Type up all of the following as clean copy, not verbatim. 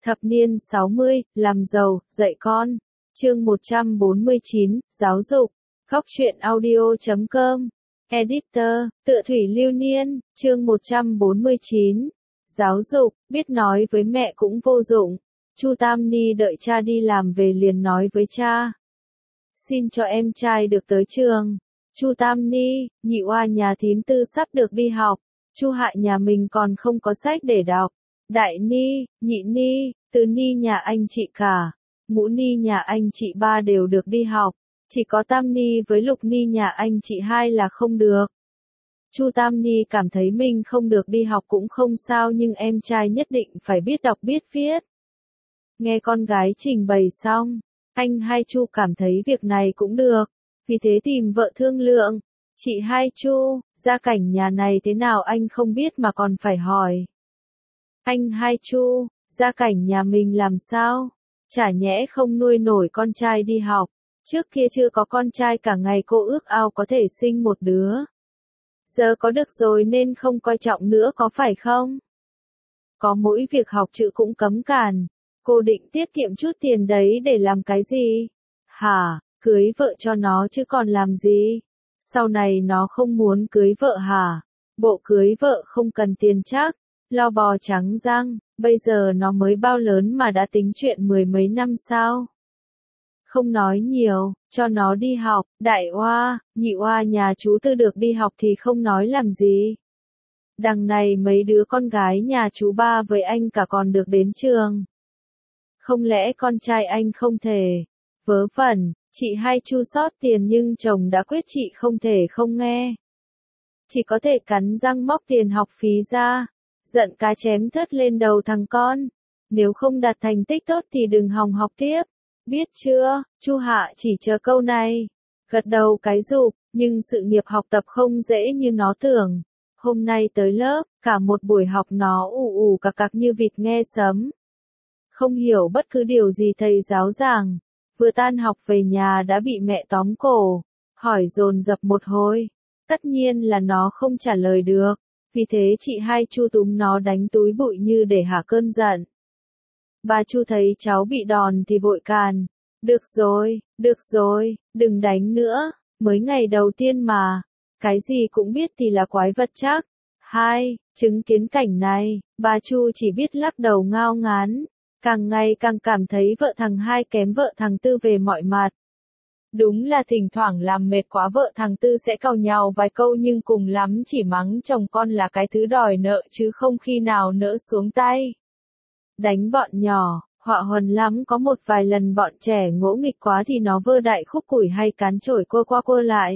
Thập niên 60, làm giàu, dạy con. Chương 149, giáo dục. Góc truyện audio.com. Editor, Tựa Thủy Lưu Niên, chương 149. Giáo dục, biết nói với mẹ cũng vô dụng. Chu Tam Ni đợi cha đi làm về liền nói với cha. Xin cho em trai được tới trường. Chu Tam Ni, nhị oa nhà thím Tư sắp được đi học. Chu Hạ nhà mình còn không có sách để đọc. Đại Ni, Nhị Ni, Tứ Ni nhà anh chị cả. Ngũ Ni nhà anh chị ba đều được đi học. Chỉ có Tam Ni với Lục Ni nhà anh chị hai là không được. Chu Tam Ni cảm thấy mình không được đi học cũng không sao nhưng em trai nhất định phải biết đọc biết viết. Nghe con gái trình bày xong, anh Hai Chu cảm thấy việc này cũng được, vì thế tìm vợ thương lượng. Chị Hai Chu, gia cảnh nhà này thế nào anh không biết mà còn phải hỏi. Anh Hai Chu, gia cảnh nhà mình làm sao? Chả nhẽ không nuôi nổi con trai đi học. Trước kia chưa có con trai cả ngày cô ước ao có thể sinh một đứa. Giờ có được rồi nên không coi trọng nữa có phải không? Có mỗi việc học chữ cũng cấm cản. Cô định tiết kiệm chút tiền đấy để làm cái gì? Hả, cưới vợ cho nó chứ còn làm gì? Sau này nó không muốn cưới vợ hả? Bộ cưới vợ không cần tiền chắc, lo bò trắng răng, bây giờ nó mới bao lớn mà đã tính chuyện mười mấy năm sao? Không nói nhiều, cho nó đi học, đại oa, nhị oa nhà chú Tư được đi học thì không nói làm gì. Đằng này mấy đứa con gái nhà chú ba với anh cả còn được đến trường. Không lẽ con trai anh không thể? Vớ vẩn, chị Hai Chu sót tiền nhưng chồng đã quyết chị không thể không nghe. Chỉ có thể cắn răng móc tiền học phí ra. Giận cá chém thớt lên đầu thằng con. Nếu không đạt thành tích tốt thì đừng hòng học tiếp. Biết chưa? Chu Hạ chỉ chờ câu này. Gật đầu cái rụp, nhưng sự nghiệp học tập không dễ như nó tưởng. Hôm nay tới lớp, cả một buổi học nó ù ù cặc cặc như vịt nghe sấm. Không hiểu bất cứ điều gì thầy giáo giảng. Vừa tan học về nhà đã bị mẹ tóm cổ. Hỏi dồn dập một hồi. Tất nhiên là nó không trả lời được. Vì thế chị Hai Chu túm nó đánh túi bụi như để hả cơn giận. Bà Chu thấy cháu bị đòn thì vội càn. Được rồi, đừng đánh nữa, mới ngày đầu tiên mà. Cái gì cũng biết thì là quái vật chắc. Hai, chứng kiến cảnh này, bà Chu chỉ biết lắc đầu ngao ngán. Càng ngày càng cảm thấy vợ thằng Hai kém vợ thằng Tư về mọi mặt. Đúng là thỉnh thoảng làm mệt quá vợ thằng Tư sẽ càu nhàu vài câu nhưng cùng lắm chỉ mắng chồng con là cái thứ đòi nợ chứ không khi nào nỡ xuống tay. Đánh bọn nhỏ, họa huần lắm có một vài lần bọn trẻ ngỗ nghịch quá thì nó vơ đại khúc củi hay cán chổi cua qua cua lại.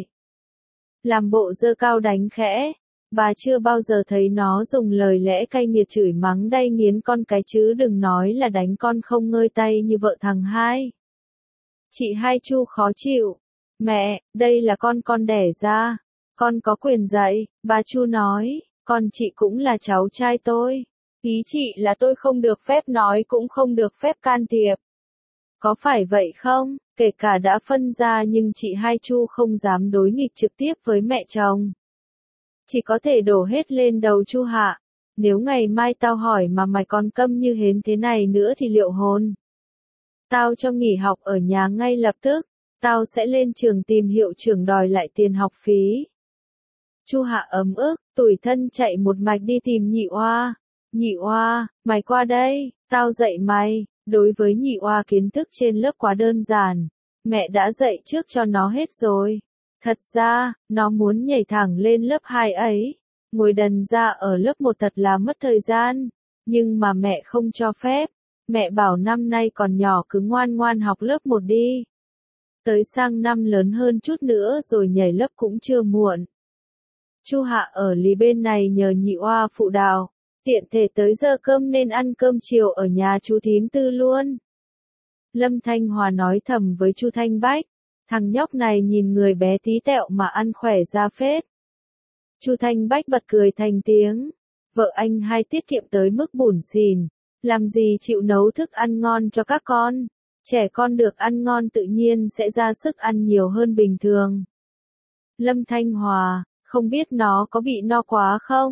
Làm bộ giơ cao đánh khẽ. Bà chưa bao giờ thấy nó dùng lời lẽ cay nghiệt chửi mắng đay nghiến con cái chứ đừng nói là đánh con không ngơi tay như vợ thằng Hai. Chị Hai Chu khó chịu. Mẹ, đây là con đẻ ra. Con có quyền dạy, bà Chu nói, con chị cũng là cháu trai tôi. Ý chị là tôi không được phép nói cũng không được phép can thiệp. Có phải vậy không? Kể cả đã phân ra nhưng chị Hai Chu không dám đối nghịch trực tiếp với mẹ chồng. Chỉ có thể đổ hết lên đầu Chu Hạ. Nếu ngày mai tao hỏi mà mày còn câm như hến thế này nữa thì liệu hồn? Tao cho nghỉ học ở nhà ngay lập tức. Tao sẽ lên trường tìm hiệu trưởng đòi lại tiền học phí. Chu Hạ ấm ức, tủi thân chạy một mạch đi tìm nhị oa. Nhị oa, mày qua đây, tao dạy mày. Đối với nhị oa kiến thức trên lớp quá đơn giản. Mẹ đã dạy trước cho nó hết rồi. Thật ra, nó muốn nhảy thẳng lên lớp 2 ấy. Ngồi đần ra ở lớp 1 thật là mất thời gian. Nhưng mà mẹ không cho phép. Mẹ bảo năm nay còn nhỏ cứ ngoan ngoan học lớp 1 đi. Tới sang năm lớn hơn chút nữa rồi nhảy lớp cũng chưa muộn. Chu Hạ ở lì bên này nhờ nhị oa phụ đạo. Tiện thể tới giờ cơm nên ăn cơm chiều ở nhà chú thím Tư luôn. Lâm Thanh Hòa nói thầm với Chu Thanh Bách. Thằng nhóc này nhìn người bé tí tẹo mà ăn khỏe ra phết. Chu Thanh Bách bật cười thành tiếng. Vợ anh Hai tiết kiệm tới mức bủn xỉn. Làm gì chịu nấu thức ăn ngon cho các con. Trẻ con được ăn ngon tự nhiên sẽ ra sức ăn nhiều hơn bình thường. Lâm Thanh Hòa, không biết nó có bị no quá không?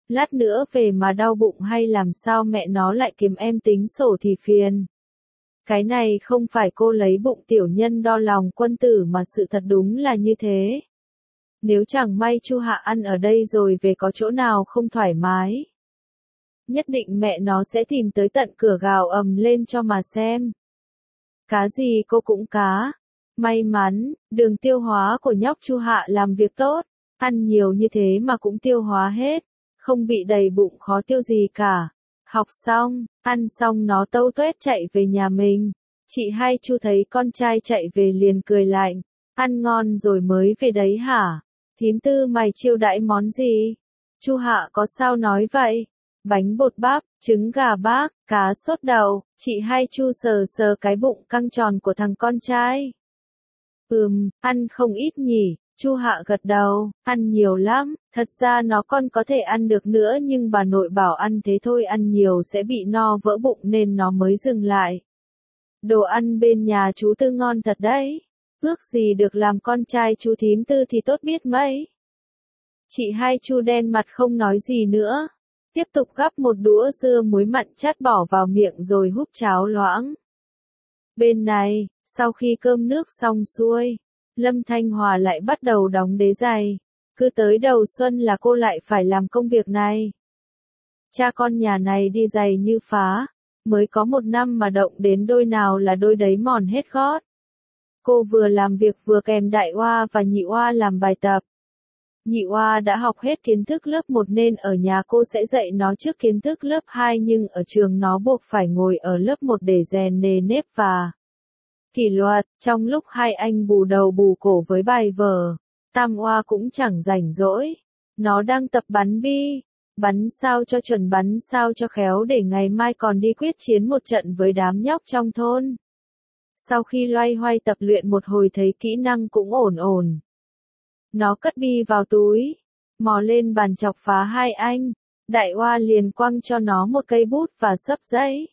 Lát nữa về mà đau bụng hay làm sao mẹ nó lại kiếm em tính sổ thì phiền. Cái này không phải cô lấy bụng tiểu nhân đo lòng quân tử mà sự thật đúng là như thế. Nếu chẳng may Chu Hạ ăn ở đây rồi về có chỗ nào không thoải mái, nhất định mẹ nó sẽ tìm tới tận cửa gào ầm lên cho mà xem. Cá gì cô cũng cá. May mắn, đường tiêu hóa của nhóc Chu Hạ làm việc tốt, ăn nhiều như thế mà cũng tiêu hóa hết, không bị đầy bụng khó tiêu gì cả. Học xong, ăn xong nó tâu tuét chạy về nhà mình. Chị hai Chu thấy con trai chạy về liền cười lạnh, ăn ngon rồi mới về đấy hả? Thím Tư mày chiêu đãi món gì? Chu Hạ có sao nói vậy? Bánh bột bắp, trứng gà bác, cá sốt đậu. Chị hai Chu sờ sờ cái bụng căng tròn của thằng con trai. Ăn không ít nhỉ. Chu Hạ gật đầu, ăn nhiều lắm, thật ra nó còn có thể ăn được nữa nhưng bà nội bảo ăn thế thôi, ăn nhiều sẽ bị no vỡ bụng nên nó mới dừng lại. Đồ ăn bên nhà chú Tư ngon thật đấy, ước gì được làm con trai chú thím Tư thì tốt biết mấy. Chị hai Chu đen mặt không nói gì nữa, tiếp tục gắp một đũa dưa muối mặn chát bỏ vào miệng rồi húp cháo loãng. Bên này, sau khi cơm nước xong xuôi, Lâm Thanh Hòa lại bắt đầu đóng đế giày. Cứ tới đầu xuân là cô lại phải làm công việc này. Cha con nhà này đi giày như phá, mới có 1 năm mà động đến đôi nào là đôi đấy mòn hết gót. Cô vừa làm việc vừa kèm đại oa và nhị oa làm bài tập. Nhị oa đã học hết kiến thức lớp 1 nên ở nhà cô sẽ dạy nó trước kiến thức lớp 2 nhưng ở trường nó buộc phải ngồi ở lớp 1 để rèn nề nếp và kỷ luật. Trong lúc hai anh bù đầu bù cổ với bài vở, Tam oa cũng chẳng rảnh rỗi. Nó đang tập bắn bi. Bắn sao cho chuẩn, bắn sao cho khéo để ngày mai còn đi quyết chiến một trận với đám nhóc trong thôn. Sau khi loay hoay tập luyện một hồi thấy kỹ năng cũng ổn ổn, nó cất bi vào túi, mò lên bàn chọc phá hai anh. Đại oa liền quăng cho nó một cây bút và xấp giấy.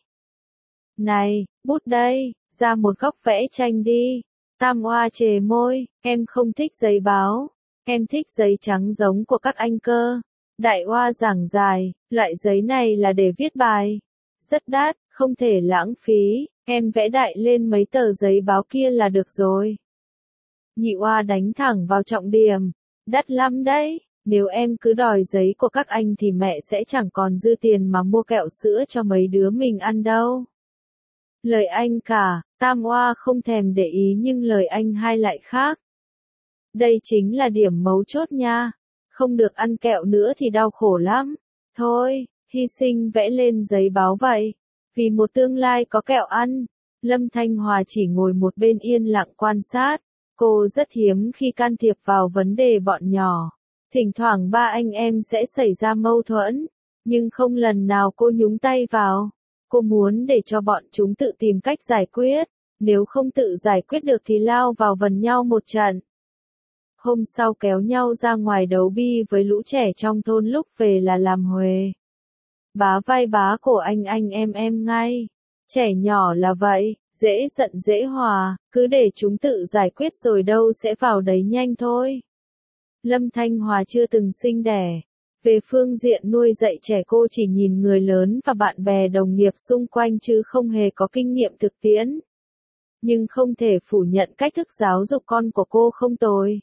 Này, bút đây, ra một góc vẽ tranh đi. Tam oa chề môi, em không thích giấy báo, em thích giấy trắng giống của các anh cơ. Đại oa giảng giải, loại giấy này là để viết bài. Rất đắt, không thể lãng phí, em vẽ đại lên mấy tờ giấy báo kia là được rồi. Nhị oa đánh thẳng vào trọng điểm, đắt lắm đấy, nếu em cứ đòi giấy của các anh thì mẹ sẽ chẳng còn dư tiền mà mua kẹo sữa cho mấy đứa mình ăn đâu. Lời anh cả, Tam oa không thèm để ý nhưng lời anh hai lại khác. Đây chính là điểm mấu chốt nha, không được ăn kẹo nữa thì đau khổ lắm. Thôi, hy sinh vẽ lên giấy báo vậy, vì một tương lai có kẹo ăn. Lâm Thanh Hòa chỉ ngồi một bên yên lặng quan sát. Cô rất hiếm khi can thiệp vào vấn đề bọn nhỏ. Thỉnh thoảng ba anh em sẽ xảy ra mâu thuẫn, nhưng không lần nào cô nhúng tay vào. Cô muốn để cho bọn chúng tự tìm cách giải quyết, nếu không tự giải quyết được thì lao vào vần nhau một trận. Hôm sau kéo nhau ra ngoài đấu bi với lũ trẻ trong thôn, lúc về là làm huề. Bá vai bá cổ anh em ngay. Trẻ nhỏ là vậy, dễ giận dễ hòa, cứ để chúng tự giải quyết rồi đâu sẽ vào đấy nhanh thôi. Lâm Thanh Hòa chưa từng sinh đẻ. Về phương diện nuôi dạy trẻ cô chỉ nhìn người lớn và bạn bè đồng nghiệp xung quanh chứ không hề có kinh nghiệm thực tiễn. Nhưng không thể phủ nhận cách thức giáo dục con của cô không tồi.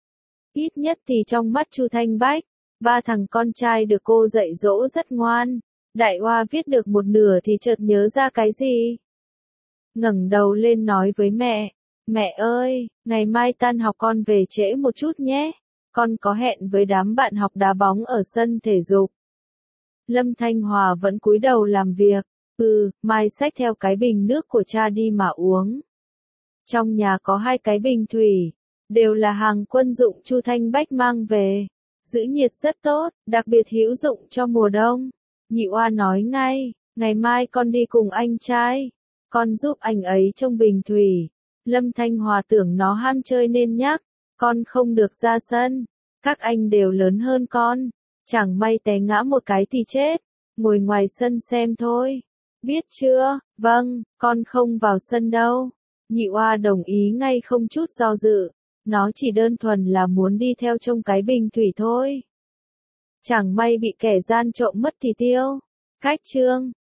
Ít nhất thì trong mắt Chu Thanh Bách, 3 thằng con trai được cô dạy dỗ rất ngoan. Đại oa viết được một nửa thì chợt nhớ ra cái gì. Ngẩng đầu lên nói với mẹ, mẹ ơi, ngày mai tan học con về trễ một chút nhé, con có hẹn với đám bạn học đá bóng ở sân thể dục. Lâm Thanh Hòa vẫn cúi đầu làm việc, mai xách theo cái bình nước của cha đi mà uống. Trong nhà có 2 cái bình thủy, đều là hàng quân dụng Chu Thanh Bách mang về, giữ nhiệt rất tốt, đặc biệt hữu dụng cho mùa đông. Nhị oa nói ngay, ngày mai con đi cùng anh trai, con giúp anh ấy trông bình thủy. Lâm Thanh Hòa tưởng nó ham chơi nên nhắc, con không được ra sân, các anh đều lớn hơn con, chẳng may té ngã một cái thì chết, ngồi ngoài sân xem thôi. Biết chưa? Vâng, con không vào sân đâu. Nhị oa đồng ý ngay không chút do dự, nó chỉ đơn thuần là muốn đi theo trông cái bình thủy thôi. Chẳng may bị kẻ gian trộm mất thì tiêu. Khách trương.